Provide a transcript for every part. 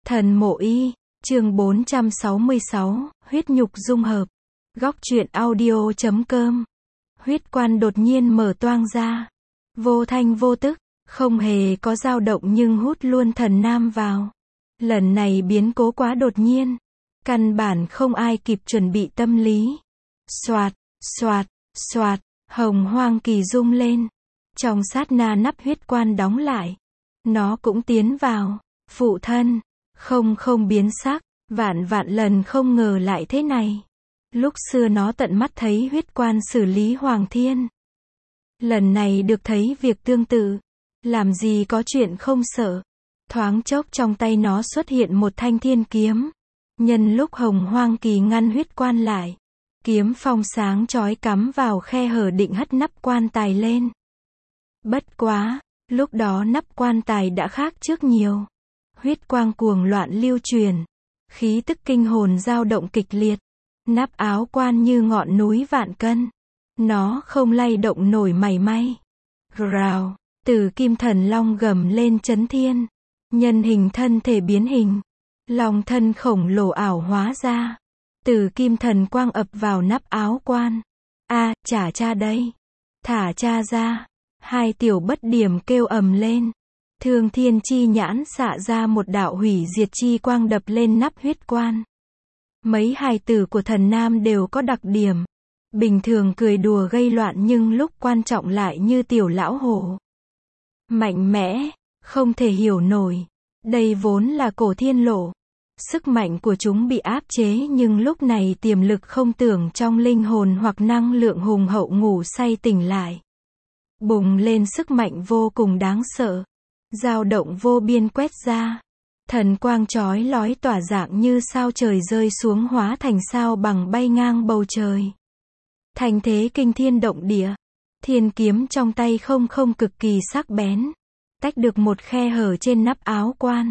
Thần Mộ Y, chương 466, huyết nhục dung hợp. Góc truyện audio.com. Huyết quan đột nhiên mở toang ra. Vô thanh vô tức, không hề có dao động nhưng hút luôn thần nam vào. Lần này biến cố quá đột nhiên. Căn bản không ai kịp chuẩn bị tâm lý. Xoạt, xoạt, xoạt, hồng hoang kỳ rung lên. Trong sát na nắp huyết quan đóng lại. Nó cũng tiến vào. Phụ thân. Không biến sắc, vạn lần không ngờ lại thế này. Lúc xưa nó tận mắt thấy huyết quan xử lý Hoàng Thiên. Lần này được thấy việc tương tự. Làm gì có chuyện không sợ. Thoáng chốc trong tay nó xuất hiện một thanh thiên kiếm. Nhân lúc hồng hoang kỳ ngăn huyết quan lại. Kiếm phong sáng chói cắm vào khe hở định hất nắp quan tài lên. Bất quá, lúc đó nắp quan tài đã khác trước nhiều. Huyết quang cuồng loạn lưu truyền. Khí tức kinh hồn dao động kịch liệt. Nắp áo quan như ngọn núi vạn cân. Nó không lay động nổi mảy may. Rào, Tử Kim Thần Long gầm lên chấn thiên. Nhân hình thân thể biến hình. Long thân khổng lồ ảo hóa ra. Tử Kim Thần quang ập vào nắp áo quan. Trả cha đây. Thả cha ra. Hai tiểu bất điểm kêu ầm lên. Thương Thiên chi nhãn xạ ra một đạo hủy diệt chi quang đập lên nắp huyết quan. Mấy hài tử của thần nam đều có đặc điểm. Bình thường cười đùa gây loạn nhưng lúc quan trọng lại như tiểu lão hổ. Mạnh mẽ, không thể hiểu nổi. Đây vốn là cổ thiên lộ. Sức mạnh của chúng bị áp chế nhưng lúc này tiềm lực không tưởng trong linh hồn hoặc năng lượng hùng hậu ngủ say tỉnh lại. Bùng lên sức mạnh vô cùng đáng sợ. Dao động vô biên quét ra. Thần quang chói lói tỏa dạng như sao trời rơi xuống hóa thành sao bằng bay ngang bầu trời. Thành thế kinh thiên động địa. Thiên kiếm trong tay không cực kỳ sắc bén. Tách được một khe hở trên nắp áo quan.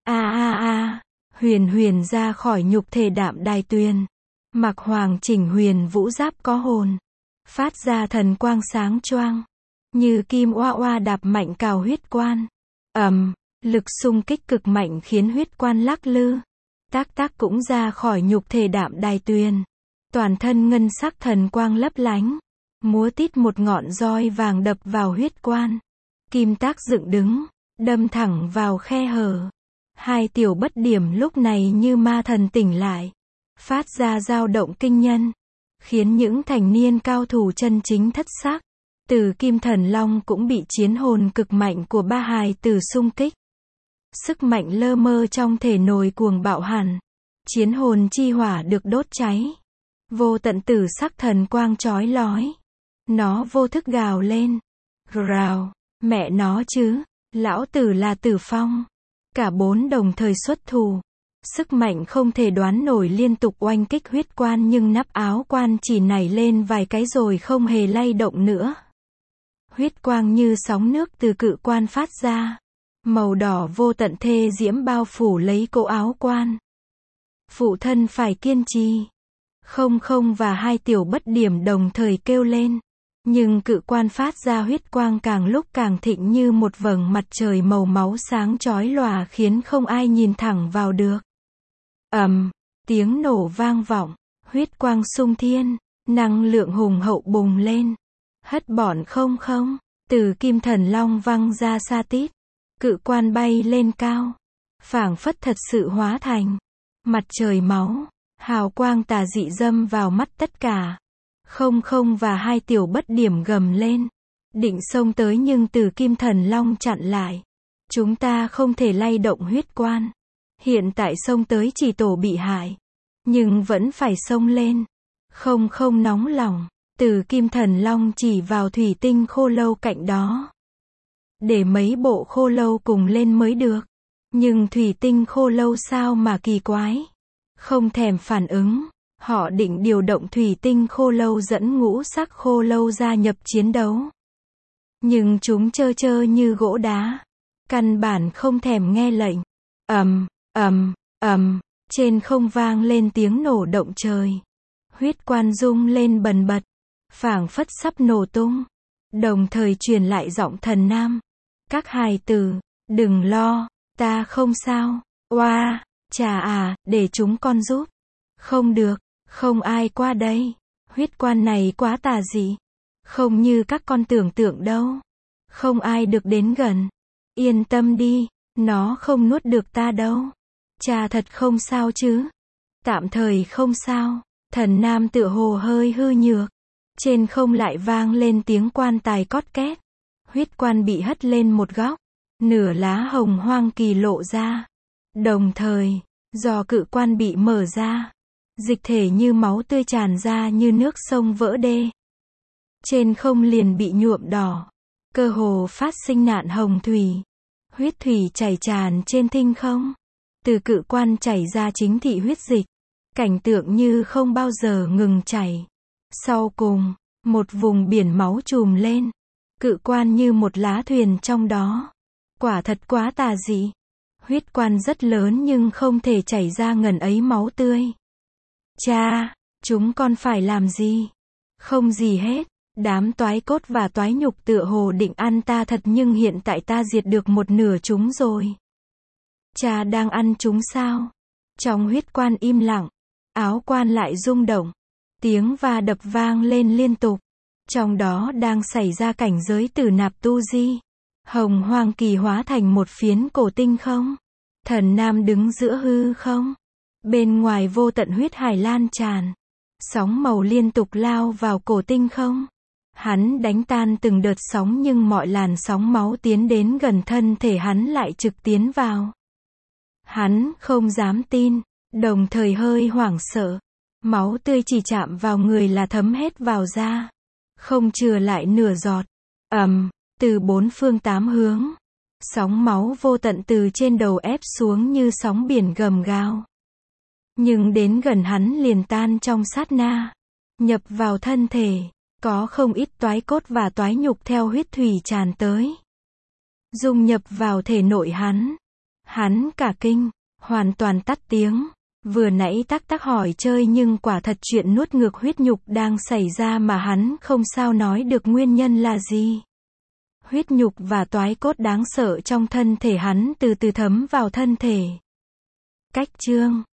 Huyền ra khỏi nhục thể đạm đài tuyền. Mặc hoàng chỉnh huyền vũ giáp có hồn. Phát ra thần quang sáng choang. Như kim oa oa đạp mạnh cào huyết quan. Lực xung kích cực mạnh khiến huyết quan lắc lư. Tác cũng ra khỏi nhục thể đạm đài tuyền. Toàn thân ngân sắc thần quang lấp lánh. Múa tít một ngọn roi vàng đập vào huyết quan. Kim tác dựng đứng, đâm thẳng vào khe hở. Hai tiểu bất điểm lúc này như ma thần tỉnh lại. Phát ra dao động kinh nhân. Khiến những thành niên cao thủ chân chính thất xác. Tử Kim Thần Long cũng bị chiến hồn cực mạnh của ba hài tử xung kích. Sức mạnh lơ mơ trong thể nổi cuồng bạo hẳn. Chiến hồn chi hỏa được đốt cháy. Vô tận tử sắc thần quang chói lói. Nó vô thức gào lên. Rào, mẹ nó chứ, lão tử là Tử Phong. Cả bốn đồng thời xuất thủ. Sức mạnh không thể đoán nổi liên tục oanh kích huyết quan nhưng nắp áo quan chỉ nảy lên vài cái rồi không hề lay động nữa. Huyết quang như sóng nước từ cự quan phát ra. Màu đỏ vô tận thê diễm bao phủ lấy cổ áo quan. Phụ thân phải kiên trì. Không và hai tiểu bất điểm đồng thời kêu lên. Nhưng cự quan phát ra huyết quang càng lúc càng thịnh như một vầng mặt trời màu máu sáng chói lòa khiến không ai nhìn thẳng vào được. Tiếng nổ vang vọng. Huyết quang sung thiên. Năng lượng hùng hậu bùng lên. Hất bọn không. Tử Kim Thần Long văng ra xa tít. Cự quan bay lên cao. Phảng phất thật sự hóa thành. Mặt trời máu. Hào quang tà dị dâm vào mắt tất cả. Không và hai tiểu bất điểm gầm lên. Định xông tới nhưng Tử Kim Thần Long chặn lại. Chúng ta không thể lay động huyết quan. Hiện tại xông tới chỉ tổ bị hại. Nhưng vẫn phải xông lên. Không nóng lòng. Tử Kim Thần Long chỉ vào thủy tinh khô lâu cạnh đó. Để mấy bộ khô lâu cùng lên mới được. Nhưng thủy tinh khô lâu sao mà kỳ quái. Không thèm phản ứng. Họ định điều động thủy tinh khô lâu dẫn ngũ sắc khô lâu gia nhập chiến đấu. Nhưng chúng trơ như gỗ đá. Căn bản không thèm nghe lệnh. Trên không vang lên tiếng nổ động trời. Huyết quan rung lên bần bật. Phảng phất sắp nổ tung. Đồng thời truyền lại giọng thần nam. Các hài tử, đừng lo, ta không sao. Oa, cha à, để chúng con giúp. Không được, không ai qua đây. Huyết quan này quá tà dị. Không như các con tưởng tượng đâu. Không ai được đến gần. Yên tâm đi, nó không nuốt được ta đâu. Cha thật không sao chứ? Tạm thời không sao. Thần nam tựa hồ hơi hư nhược. Trên không lại vang lên tiếng quan tài cót két. Huyết quan bị hất lên một góc. Nửa lá hồng hoang kỳ lộ ra. Đồng thời, giò cự quan bị mở ra. Dịch thể như máu tươi tràn ra như nước sông vỡ đê. Trên không liền bị nhuộm đỏ. Cơ hồ phát sinh nạn hồng thủy. Huyết thủy chảy tràn trên thinh không. Từ cự quan chảy ra chính thị huyết dịch. Cảnh tượng như không bao giờ ngừng chảy. Sau cùng, một vùng biển máu trùm lên. Cự quan như một lá thuyền trong đó. Quả thật quá tà dị. Huyết quan rất lớn nhưng không thể chảy ra ngần ấy máu tươi. Cha, chúng con phải làm gì? Không gì hết. Đám toái cốt và toái nhục tựa hồ định ăn ta thật nhưng hiện tại ta diệt được một nửa chúng rồi. Cha đang ăn chúng sao? Trong huyết quan im lặng. Áo quan lại rung động. Tiếng va đập vang lên liên tục. Trong đó đang xảy ra cảnh giới từ nạp tu di. Hồng hoang kỳ hóa thành một phiến cổ tinh không. Thần nam đứng giữa hư không. Bên ngoài vô tận huyết hải lan tràn. Sóng màu liên tục lao vào cổ tinh không. Hắn đánh tan từng đợt sóng nhưng mọi làn sóng máu tiến đến gần thân thể hắn lại trực tiến vào. Hắn không dám tin, đồng thời hơi hoảng sợ. Máu tươi chỉ chạm vào người là thấm hết vào da. Không chừa lại nửa giọt. Từ bốn phương tám hướng. Sóng máu vô tận từ trên đầu ép xuống như sóng biển gầm gào. Nhưng đến gần hắn liền tan trong sát na. Nhập vào thân thể. Có không ít toái cốt và toái nhục theo huyết thủy tràn tới. Dung nhập vào thể nội hắn. Hắn cả kinh, hoàn toàn tắt tiếng. Vừa nãy tắc tắc hỏi chơi nhưng quả thật chuyện nuốt ngược huyết nhục đang xảy ra mà hắn không sao nói được nguyên nhân là gì. Huyết nhục và toái cốt đáng sợ trong thân thể hắn từ từ thấm vào thân thể. Cách chương